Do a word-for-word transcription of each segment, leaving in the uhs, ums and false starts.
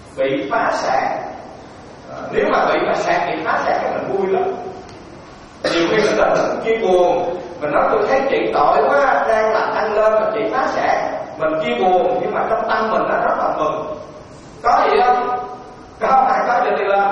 bị phá sản. À, nếu mà bị mà sản bị phá sản thì mình vui lắm. Nhiều khi mình đến mình chia buồn, mình nói tôi thấy chị tội quá, đang làm ăn lên mà chị phá sản, mình chia buồn, nhưng mà trong tâm mình nó rất là mừng. Có gì không? Có không? Ai có gì lên?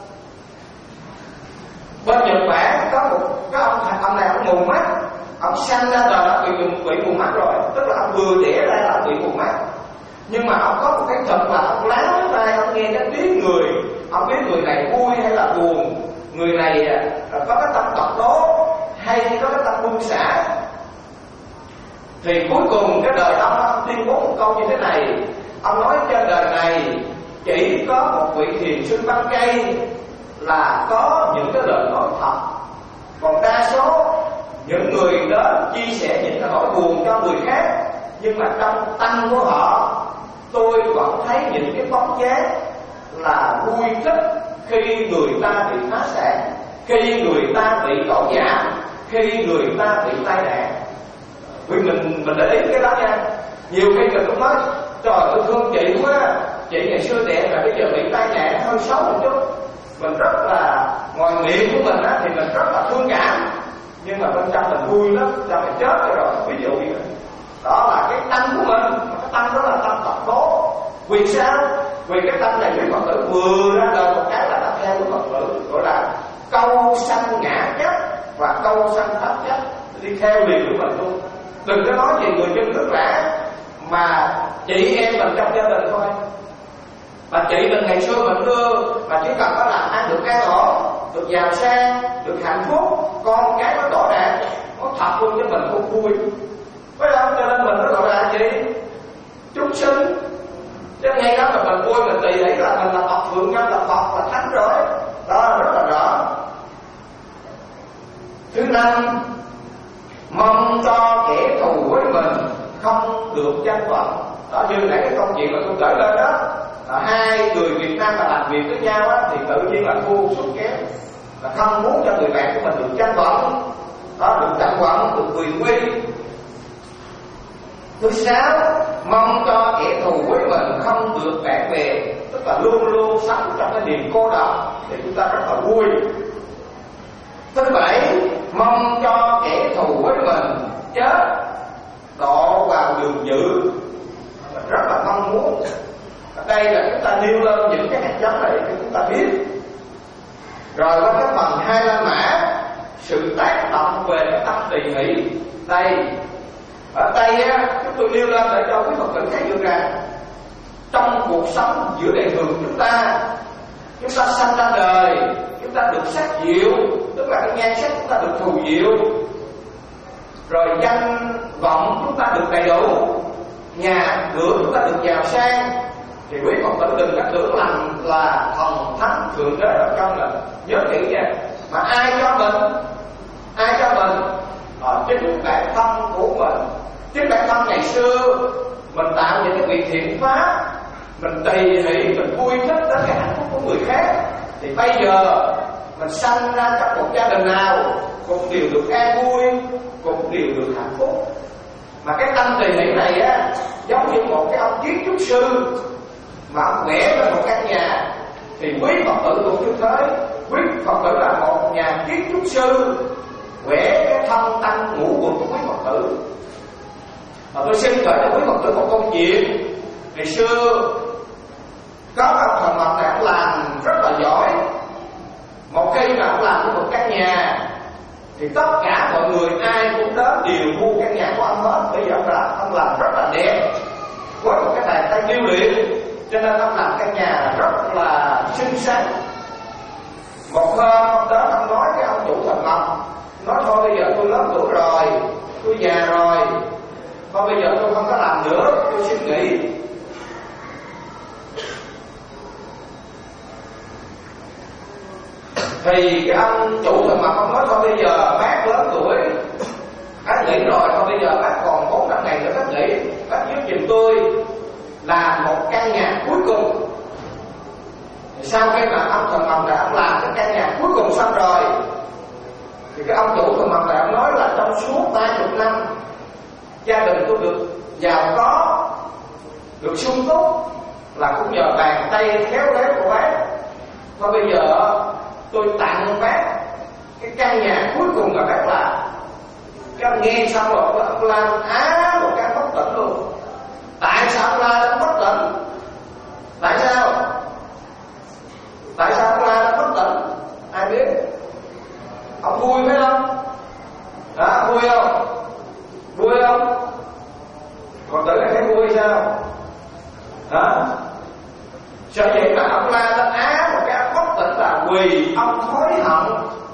Bên Nhật Bản có một cái ông ông này ông mù mắt, ông sanh ra đời đã bị bị mù mắt rồi, tức là ông vừa đẻ ra là bị mù mắt. Nhưng mà ông có một cái thật là ông lắng tai, ông nghe cái tiếng người, ông biết người này vui hay là buồn, người này có cái tâm Phật tốt hay có cái tâm buông xả. Thì cuối cùng cái đời ông, ông tuyên bố một câu như thế này. Ông nói trên đời này chỉ có một vị thiền sư Văn Cây là có những cái lời nói thật, còn đa số những người đến chia sẻ những cái nỗi buồn cho người khác, nhưng mà trong tâm của họ tôi vẫn thấy những cái bóng dáng là vui thích khi người ta bị phá sản, khi người ta bị đổ giảm, khi người ta bị tai nạn. Vì mình mình để ý cái đó nha. Nhiều khi mình cũng nói trời tôi thương chị quá, chị ngày xưa đẹp mà bây giờ bị tai nạn hơi xấu một chút. Mình rất là ngoài miệng của mình á thì mình rất là thương cảm, nhưng mà bên trong mình vui lắm, cho mình chết rồi. Ví dụ như vậy. Đó là cái tâm của mình, cái tâm đó là tâm Phật tốt. Vì sao? Vì cái tâm này quý Phật tử vừa ra đời một cái là đã theo quý Phật tử, gọi là câu sanh ngã chấp và câu sanh pháp chấp, đi theo liền của mình luôn. Đừng có nói gì người dân nước lã, mà chị em mình trong gia đình thôi. Mà chị mình ngày xưa mình đưa, mà chỉ cần có làm ăn được an ổn, được giàu sang, được hạnh phúc, con cái nó rõ ràng, nó thật luôn cho mình cũng vui. Phải không? Cho nên mình nó gọi là gì? Chúng sinh. Cho ngay đó mà mình vui, mình tùy thấy là mình là Phật thượng nhân, là Phật, là Thánh rồi. Đó rất là rõ. Thứ năm, mong cho kẻ thù với mình không được danh vọng. Đó, như nãy cái câu chuyện mà tôi kể lên đó, là hai người Việt Nam mà làm việc với nhau á, thì tự nhiên là thua sút kém, là không muốn cho người bạn của mình được danh vọng, đó, được danh vọng, được quyền quy. Thứ sáu, mong cho kẻ thù với mình không được bạn bè, tức là luôn luôn sống trong cái niềm cô độc, thì chúng ta rất là vui. Thứ bảy, mong cho kẻ thù với mình chết độ vào đường dữ, mình rất là mong muốn. Ở đây là chúng ta nêu lên những cái hạt giống này để chúng ta biết. Rồi qua cái phần hai la mã, sự tác động về cái tâm tỳ hỷ. Đây, ở đây á, chúng tôi nêu lên để cho quý Phật tử thấy được rằng trong cuộc sống giữa đời thường chúng ta, chúng ta sanh ra đời, chúng ta được sắc diệu, tức là cái nhan sắc chúng ta được thù diệu, rồi danh vọng chúng ta được đầy đủ, nhà cửa chúng ta được giàu sang. Thì quý Phật tử đừng có tưởng lầm là thần thánh thượng đế ở trong mình. Nhớ kỹ nha. Mà ai cho mình? Ai cho mình? À, chính bản thân của mình. Chính bản thân ngày xưa mình tạo những cái việc thiện pháp, mình tùy hỷ, mình vui thích đến cái hạnh phúc của người khác, thì bây giờ mình sanh ra trong một gia đình nào cũng đều được an vui, cũng đều được hạnh phúc. Mà cái tâm tùy hỷ này á, giống như một cái ông kiến trúc sư mà ông vẽ lên một căn nhà, thì quý Phật tử cũng như thế. Quý Phật tử là một nhà kiến trúc sư vẽ cái thân tâm ngũ quẩn của quý Phật tử. Mà tôi xin kể cho quý Phật tử một câu chuyện. Ngày xưa có ông thợ mộc này, ông làm rất là giỏi. Một khi mà ông làm một căn nhà thì tất cả mọi người ai cũng đến đều mua căn nhà của ông hết. Bây giờ ông làm, ông làm rất là đẹp, với một cái bàn tay điêu luyện, cho nên ông làm căn nhà rất là xinh xắn. Một hôm ông đến, ông nói cái ông chủ thợ mộc, nói thôi bây giờ tôi lớn tuổi rồi, tôi già rồi, thôi bây giờ tôi không có làm nữa, tôi xin nghỉ. Thì cái ông chủ thợ mộc ông nói thôi bây giờ bác lớn tuổi, bác nghỉ rồi, thôi bây giờ bác còn bốn năm ngày nữa bác nghỉ, bác giúp giùm tôi làm một căn nhà cuối cùng. Thì sau khi mà ông thợ mộc này ông làm cái căn nhà cuối cùng xong rồi, thì cái ông chủ thợ mộc này ông nói là trong suốt ba mươi năm gia đình tôi được giàu có, được sung túc, là cũng nhờ bàn tay khéo léo của bác. Và bây giờ tôi tặng bác cái căn nhà cuối cùng mà bác làm. Các ông nghe xong rồi ông Lan á một cái bất tỉnh luôn. Tại sao ông Lan đã bất tỉnh? Tại sao? Tại sao ông Lan đã bất tỉnh? Ai biết? Ông vui phải không? Đó, vui không? Vui không? Còn tự là thấy vui sao? Đó. Sở dĩ mà ông La đã á một cái bất tỉnh là vì ông hối hận.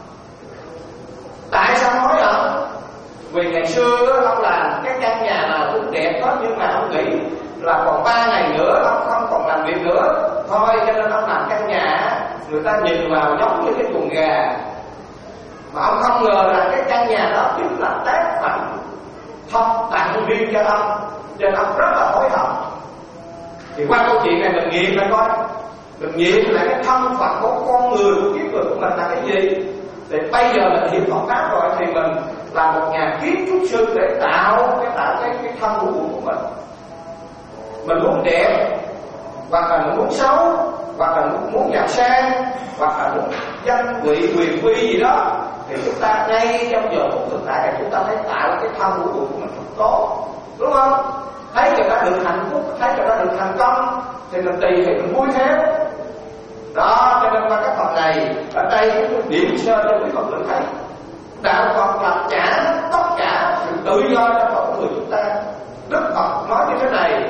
Tại sao hối hận? Vì ngày xưa ông làm cái căn nhà nào cũng đẹp hết, nhưng mà ông nghĩ là còn ba ngày nữa ông không còn làm việc nữa thôi, cho nên ông làm căn nhà người ta nhìn vào giống như cái chuồng gà. Mà ông không ngờ là cái căn nhà đó chính là tác phẩm thông tặng riêng cho ông, cho nên ông rất là hối hận. Thì qua câu chuyện này mình nghiệm lại coi, mình nghiệm lại cái thân phận của con người, của kiếp người của mình là cái gì. Thì bây giờ mình hiểu Phật pháp rồi thì mình là một nhà kiến trúc sư để tạo cái tạo cái cái thân của của mình. Mình muốn đẹp, hoặc là mình muốn xấu, hoặc là muốn, muốn giàu sang, hoặc là muốn danh vị quyền quy gì đó, thì chúng ta ngay trong giờ phút thực tại này chúng ta phải tạo cái thân của của mình thật tốt, đúng không? Thấy người ta được hạnh phúc, thấy người ta được thành công thì mình tùy thì mình vui theo. Đó, cho nên qua cái phần này ở đây chúng tôi điểm sơ cho quý Phật tử thấy đạo Phật là trả tất cả sự tự do cho con người chúng ta. Đức Phật nói như thế này: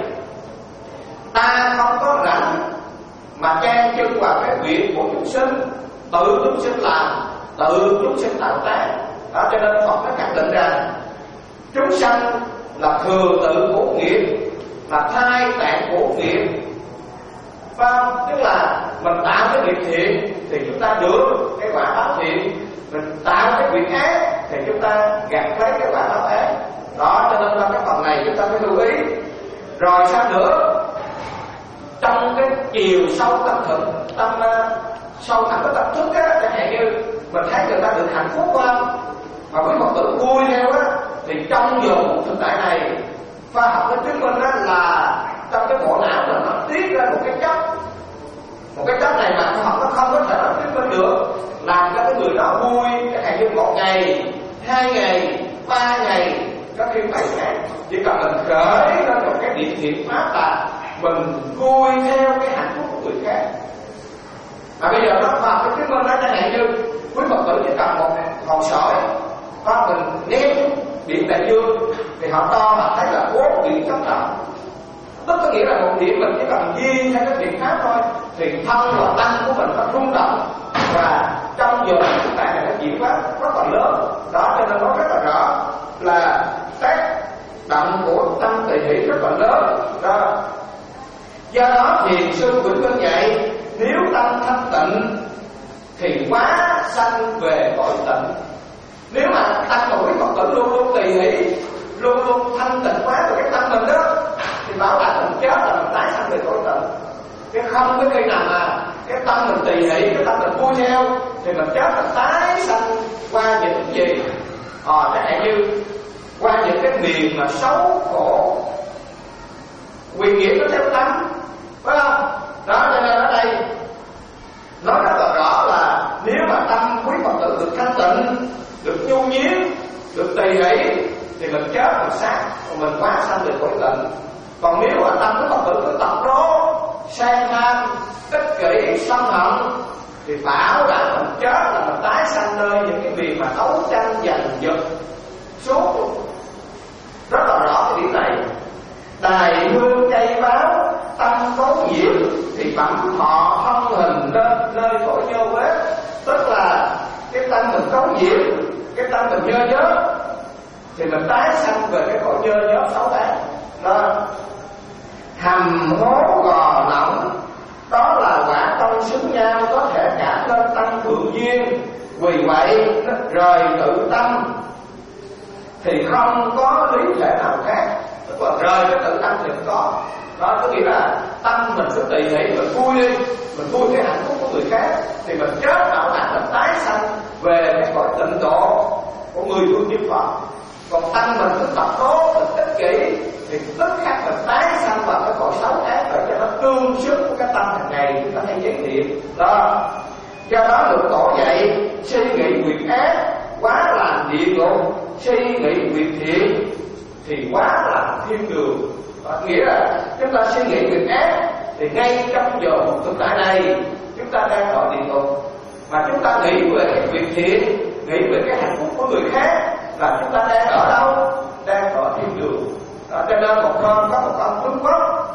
ta không có rảnh mà trang chân vào cái việc của chúng sinh, tự chúng sinh làm, tự chúng sinh tạo tác. Đó, cho nên Phật đã khẳng định rằng chúng sanh là thừa tự của nghiệp, là thai tạng của nghiệp. Vâng, tức là mình tạo cái việc thiện thì chúng ta được cái quả báo thiện, mình tạo cái việc ác thì chúng ta gặt lấy cái quả báo ác. Đó, cho nên trong cái phần này chúng ta phải lưu ý. Rồi sao nữa? Trong cái chiều sâu tâm thực, tâm uh, sâu thẳm cái tâm thức á, chẳng hạn như mình thấy người ta được hạnh phúc không? Mà quý Phật tử vui theo á, thì trong giờ phút thực tại này khoa học nó chứng minh đó là trong cái bộ não mình nó tiết ra một cái chất, một cái chất này mà khoa học nó không có thể nào chứng minh được, làm cho cái người đó vui. Cái này như một ngày, hai ngày, ba ngày, có khi bảy ngày, chỉ cần mình khởi lên một cái điện thiện pháp là mình vui theo cái hạnh phúc của người khác. Mà bây giờ nó khoa học nó chứng minh đó, chẳng hạn như quý Phật tử chỉ cần một hòn sỏi, có mình ném điện đại dương thì họ to họ thấy là bốn điện chất động. Tức có nghĩa là một điểm mình chỉ cần di theo cái biện pháp thôi thì thân và tâm của mình nó rung động, và trong giờ chúng ta này nó diễn phát rất là lớn. Đó, cho nên nói rất là rõ là tác động của tâm tỳ hỷ rất là lớn. Đó, do đó thiền sư Vĩnh Vân dạy nếu tâm thanh tịnh thì quá sanh về cõi tịnh. Nếu mà tâm của quý Phật tử luôn luôn tỳ hỷ, luôn luôn thanh tịnh quá của cái tâm mình đó, thì bảo đảm mình chết là mình tái sanh về cõi tịnh. Cái không cái khi nào mà cái tâm mình tỳ hỷ, cái tâm mình vui theo thì mình chết là tái sanh qua những gì? Ờ, chẳng hạn như qua những cái miền mà xấu khổ, quyền nghiệp nó theo tâm, phải không? Đó, cho nên ở đây nói rất là rõ là nếu mà tâm quý Phật tử được thanh tịnh, được nhu nhiếm, được tỳ hỷ thì mình chết mình sát, còn mình quá sanh về cõi tịnh. Còn nếu mà tâm quý Phật tử cứ tập rốt, sang tham, ích kỷ, sân hận thì bảo đảm mình chết là mình tái sanh nơi những cái việc mà đấu tranh giành giật suốt. Rất là rõ cái điểm này. Đài hương cây báo tâm cấu nhiễm thì bẩm họ thân hình lên nơi cõi vô vết. Tức là cái tâm mình cấu nhiễm, cái tâm mình nhơ nhớt thì mình tái sanh về cái cõi nhơ nhớt xấu ác. Đó, hầm hố gò nỏng, đó là quả tâm xứng nhau, có thể cảm lên tâm thượng duyên. Vì vậy nó rời tự tâm thì không có lý thể nào khác. Tức là rời cái tự tâm thì không có. Đó có nghĩa là tâm mình cứ tỳ hỷ, mình vui đi, mình vui cái hạnh phúc của người khác thì mình chết bảo đảm mình tái sanh về cái cõi tịnh độ của người phương chư Phật. Còn tâm mình cứ tập tốt, mình ích kỷ thì thì tức khắc là tái sanh vào cái cõi xấu ác để cho nó tương xứng với cái tâm hàng ngày chúng ta hay chánh niệm đó. Do đó được tổ dạy suy nghĩ việc ác quá là địa ngục, suy nghĩ việc thiện thì quá là thiên đường. Đó, nghĩa là chúng ta suy nghĩ việc ác thì ngay trong giờ phút thực tại này chúng ta đang ở địa ngục, mà chúng ta nghĩ về cái việc thiện, nghĩ về cái hạnh phúc của người khác là chúng ta đang ở đâu? Đang ở thiên đường. Đó, cho nên một hôm có một ông Trung Quốc,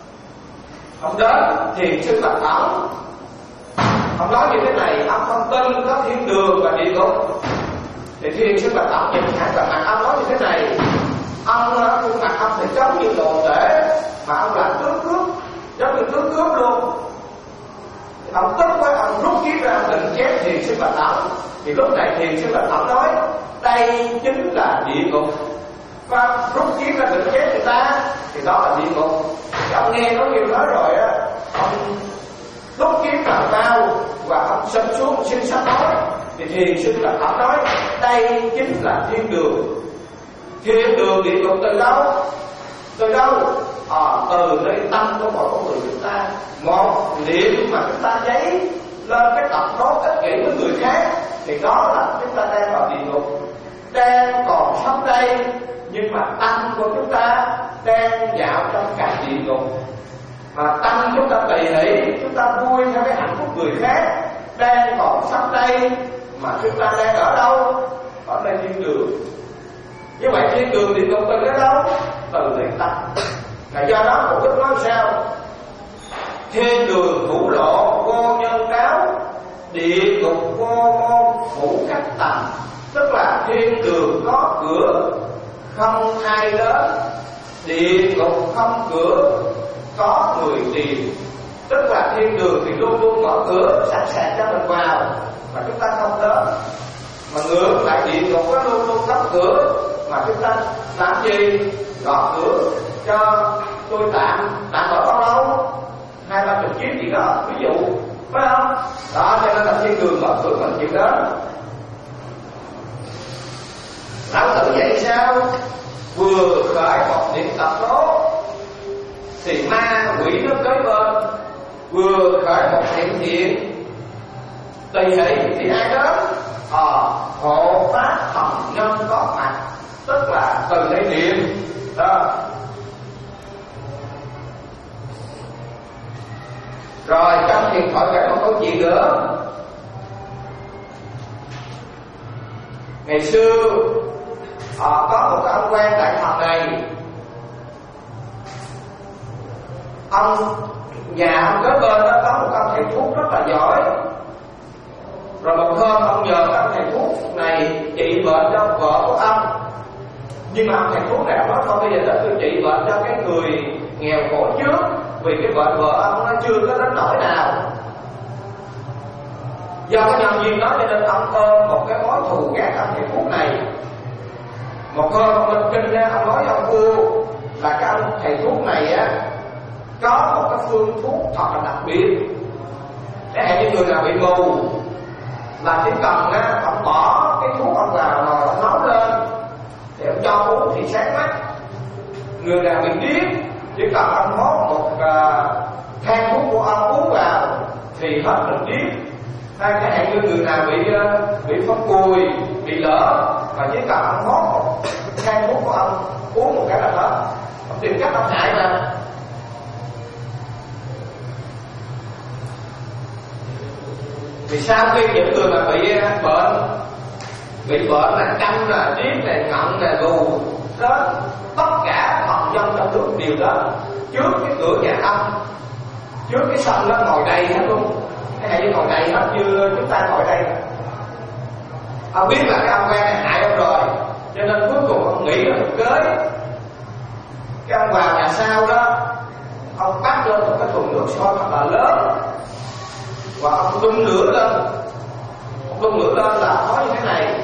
ông đến thiền sư Bạch Ẩn, ông nói như thế này: ông không tin có thiên đường và địa ngục. Thì thiền sư Bạch Ẩn nhìn thẳng vào mặt ông nói như thế này: ông khuôn mặt ông thì giống như đồ tể mà ông làm tướng cướp, giống như tướng cướp luôn. Thì ông tức quá, ông rút kiếm ra định chém thiền sư Bạch Ẩn. Thì lúc này thiền sư Bạch Ẩn nói đây chính là địa ngục, và rút kiếm ra định chém người ta thì đó là địa ngục. Thì ông nghe nói như nói rồi á, ông rút kiếm vào bao và ông sân xuống xin sám nói. Thì thiền sư Bạch Ẩn nói đây chính là thiên đường. Thiên đường địa ngục từ đâu? Từ đâu? À, từ nơi tâm của mỗi con người chúng ta. Một niệm mà chúng ta giấy lên cái tập đố ích kỷ với người khác thì đó là chúng ta đang vào địa ngục. Đang còn sống đây nhưng mà tâm của chúng ta đang dạo trong cả địa ngục. Mà tâm chúng ta tùy hỷ, chúng ta vui theo cái hạnh phúc người khác. Đang còn sống đây mà chúng ta đang ở đâu? Ở đây thiên đường. Như vậy thiên đường địa ngục từ cái đâu? Từ nơi tâm. Là do đó Phật Đức nói sao? Thiên đường hữu lộ vô nhân cáo, địa ngục vô môn phủ cách tầm. Tức là thiên đường có cửa không ai đến, địa ngục không cửa có người tìm. Tức là thiên đường thì luôn luôn mở cửa sẵn sàng cho mình vào mà chúng ta không đến. Mà ngược lại địa ngục nó luôn luôn đóng cửa mà chúng ta làm gì? Gõ cửa cho tôi tạm tạm ở bao lâu? Hai ba chục chiếc gì đó, ví dụ, phải không? Đó, cho nên là thiên đường mở cửa mình chịu đến. Lão tử vậy sao? Vừa khởi một niệm tập đố thì ma quỷ nó tới bên. Vừa khởi một niệm thiện tùy hỷ thì ai đến? Ờ, hộ pháp thần nhân có mặt. Tức là từ đây niệm đó. Rồi trong thiền thoại kể một câu chuyện nữa. Ngày xưa à, có một ông quan tại Phật này, ông nhà ông kế bên đó có một ông thầy thuốc rất là giỏi. Rồi một hôm ông nhờ ông thầy thuốc này trị bệnh cho vợ của ông. Nhưng mà ông thầy thuốc này ông nói thôi bây giờ để tôi trị bệnh cho cái người nghèo khổ trước, vì cái bệnh vợ ông nó chưa có đến nỗi nào. Do cái nhân duyên đó cho nên ông ôm một cái mối thù ghét ông thầy thuốc này. Một hôm ông lên kinh ra ông nói với ông vua là cái ông thầy thuốc này á có một cái phương thuốc thật là đặc biệt. Để hẹn như người nào bị mù là chỉ cần á ông bỏ cái thuốc ông vào rồi ông nấu lên thì ông cho uống thì sáng mắt. Người nào bị điếc chỉ cần ông mót một uh, thang thuốc của ông uống vào thì hết bệnh điếc. Hay cái hẹn như người nào bị uh, bị phong cùi, bị lỡ mà chỉ cần ông mót một thang thuốc của ông uống một cái là hết. Ông tìm cách ông hại mà. Thì sau khi những người mà bị bệnh, bị bệnh là câm là điếc là ngọng là gù đó, tất cả thần dân trong nước đều đó trước cái cửa nhà ông, trước cái sân đó ngồi đây hết luôn. Cái này ngồi đây hết như chúng ta ngồi đây. Ông biết là cái ông quen này hại ông rồi, cho nên cuối cùng ông nghĩ là một kế. Cái ông vào nhà sau đó, ông bắt lên một cái thùng nước sôi thật là lớn và ông đun lửa lên. Ông đun lửa lên là nói như thế này: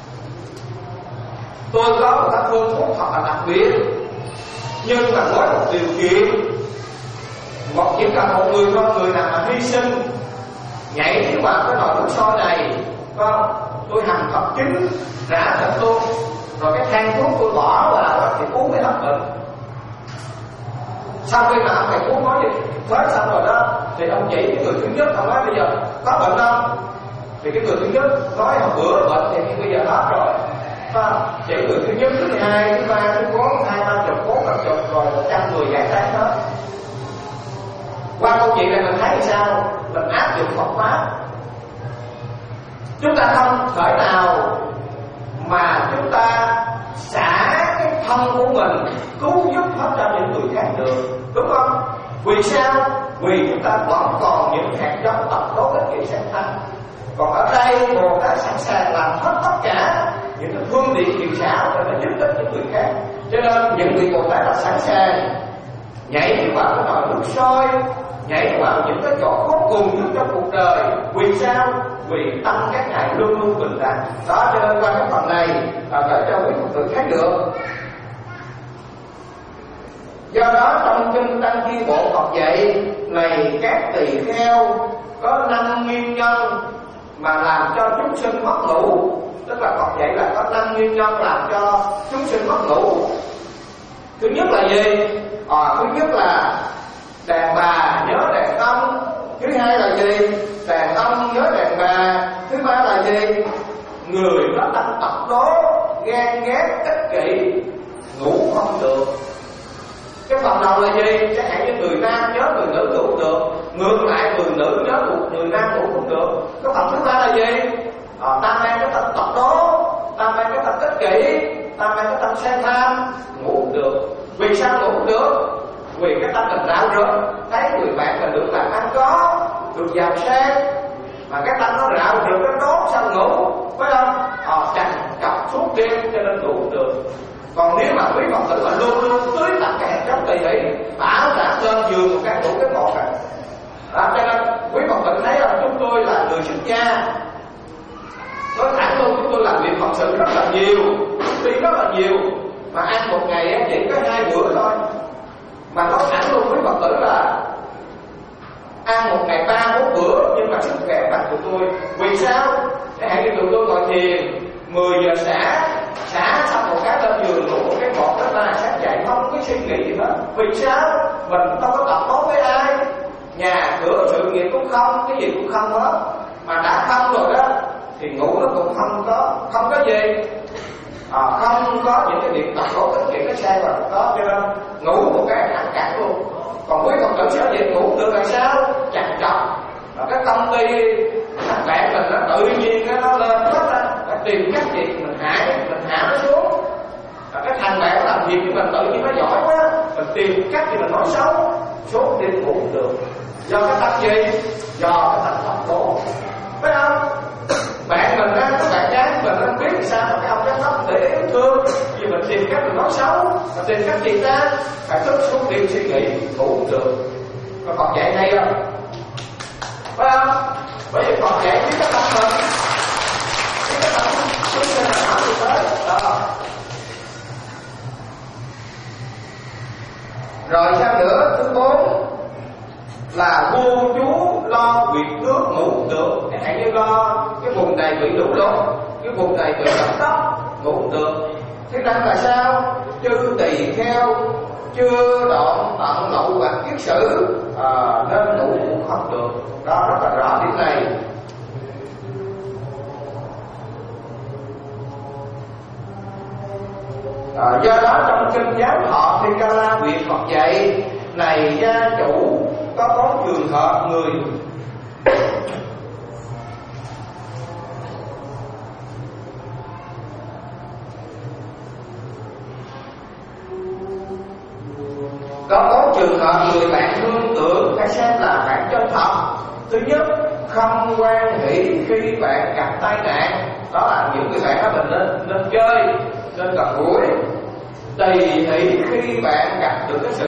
tôi có một cái phương thuốc thật là đặc biệt, nhưng mà với một điều kiện, một chỉ cần một người con người nào mà hy sinh nhảy vào cái nồi nước sôi này, không, tôi hầm thật chín rã thịt luôn, rồi cái than thuốc tôi bỏ vào đó thì uống mới hết bệnh. Sau khi mà ông thầy thuốc nói gì hết xong rồi đó, thì ông chỉ cái người thứ nhất, ông nói bây giờ có bệnh không? Thì cái người thứ nhất nói hôm bữa bệnh thì bây giờ hết rồi. À, chỉ người thứ nhất, thứ hai, thứ ba, thứ bốn, hai ba chục, bốn năm chục, rồi một trăm người giải tán hết. Qua câu chuyện này mình thấy sao? Mình áp dụng Phật pháp. Chúng ta không thể nào mà chúng ta xả cái thân của mình cứu giúp hết cho những người khác được, đúng không? Vì sao? Vì chúng ta vẫn còn những hạt giống tập tố ích kỷ sáng thanh. Còn ở đây Bồ Tát sẵn sàng làm hết tất cả những cái phương tiện thiện xảo để mà giúp ích những người khác. Cho nên những vị Bồ Tát là sẵn sàng nhảy vào cái nồi nước sôi, nhảy vào những cái chỗ khốn cùng nhất trong cuộc đời. Vì sao? Vì tâm các ngài luôn luôn bình đẳng. Đó, cho nên qua cái phần này là để cho quý Phật tử thấy được. Do đó trong kinh Tăng Chi Bộ Phật dạy này, các tỳ kheo có năm nguyên nhân mà làm cho chúng sinh mất ngủ. Tức là Phật dạy là có năm nguyên nhân làm cho chúng sinh mất ngủ. Thứ nhất là gì? À, thứ nhất là đàn bà nhớ đàn ông. Thứ hai là gì? Đàn ông nhớ đàn bà. Thứ ba là gì? Người có tâm tập đố, ghen ghét, ích kỷ, ngủ không được. Cái phần đầu là gì? Chẳng hạn như người nam nhớ người nữ ngủ được, ngược lại người nữ nhớ người nam ngủ không được. Cái phần thứ ba là gì? À, ta mang cái tâm tập đố, ta mang cái tâm ích kỷ, ta mang cái tâm sang tham, ngủ không được. Vì sao ngủ không được? Vì cái tâm mình rạo rực, thấy người bạn mình được làm ăn có, được giàu sang, mà cái tâm nó rạo rực, nó đốt sao ngủ, phải không? Ờ, chặt chọc suốt đêm cho nên ngủ không được. Còn nếu mà quý Phật tử mà luôn luôn tưới tặng cái hạt giống tỳ hỷ, bảo đảm lên giường một cái ngủ cái một à. Đó, cho nên quý Phật tử thấy là chúng tôi là người xuất gia, nói thẳng luôn, chúng tôi làm việc Phật sự rất là nhiều, đi rất là nhiều, mà ăn một ngày chỉ có hai bữa thôi. Mà nói thẳng luôn với Phật tử là ăn một ngày ba bốn bữa, nhưng mà sức khỏe bằng tụi tôi. Vì sao? Để hãy tụi tôi ngồi thiền mười giờ xả, xả xong một cái lên giường ngủ một cái một đó là sáng dậy không có suy nghĩ gì hết. Vì sao? Mình không có tập tốt với ai, nhà cửa sự nghiệp cũng không, cái gì cũng không hết. Mà đã không rồi đó thì ngủ nó cũng không có, không có gì. À, không có những cái việc tập tốt ích kỷ nó sai vào đó, cho nên ngủ một cái thẳng cẳng luôn. Còn quý Phật tử sở dĩ ngủ được là sao? Chặt chọc. Và cái công ty thằng bạn mình nó tự nhiên nó lên hết á, phải tìm cách gì mình hạ mình hạ nó xuống. Và cái thằng bạn làm việc với mình tự nhiên nó giỏi quá, mình tìm cách thì mình nói xấu, số đêm ngủ được. Do cái tâm gì? Do cái tâm tập tố, phải không? Bạn mình á, các bạn gái mình nó biết thì sao mà cái ông giám đốc để yêu thương, vì mình tìm cách mình nói xấu, mà tìm cách gì ta? Phải thức xuống đêm suy nghĩ, ngủ không được. Còn Phật dạy hay không? Phải không? Bởi vì Phật dạy biết cái tâm mình, biết cái tâm chúng sinh là nào như thế. Đó. Rồi sao nữa? Thứ bốn là vô chú lo việc nước ngủ được. Chẳng hạn như lo cái vùng này bị lũ lụt, cái vùng này bị động đất, ngủ được. Thứ năm là sao? Chư tỳ kheo chưa đoạn tận lậu hoặc kiết sử, à, nên ngủ cũng không được. Đó, rất là rõ điểm này. À, do đó trong kinh giáo thọ Thi Ca La Việt Phật dạy này, gia chủ có bốn trường hợp người có bốn trường hợp người bạn thương tưởng phải xem là bạn chân thật. Thứ nhất, không quan hỷ khi bạn gặp tai nạn, đó là những người bạn đó mình nên nên chơi, nên gần gũi. Tỳ hỷ khi bạn gặp được cái sự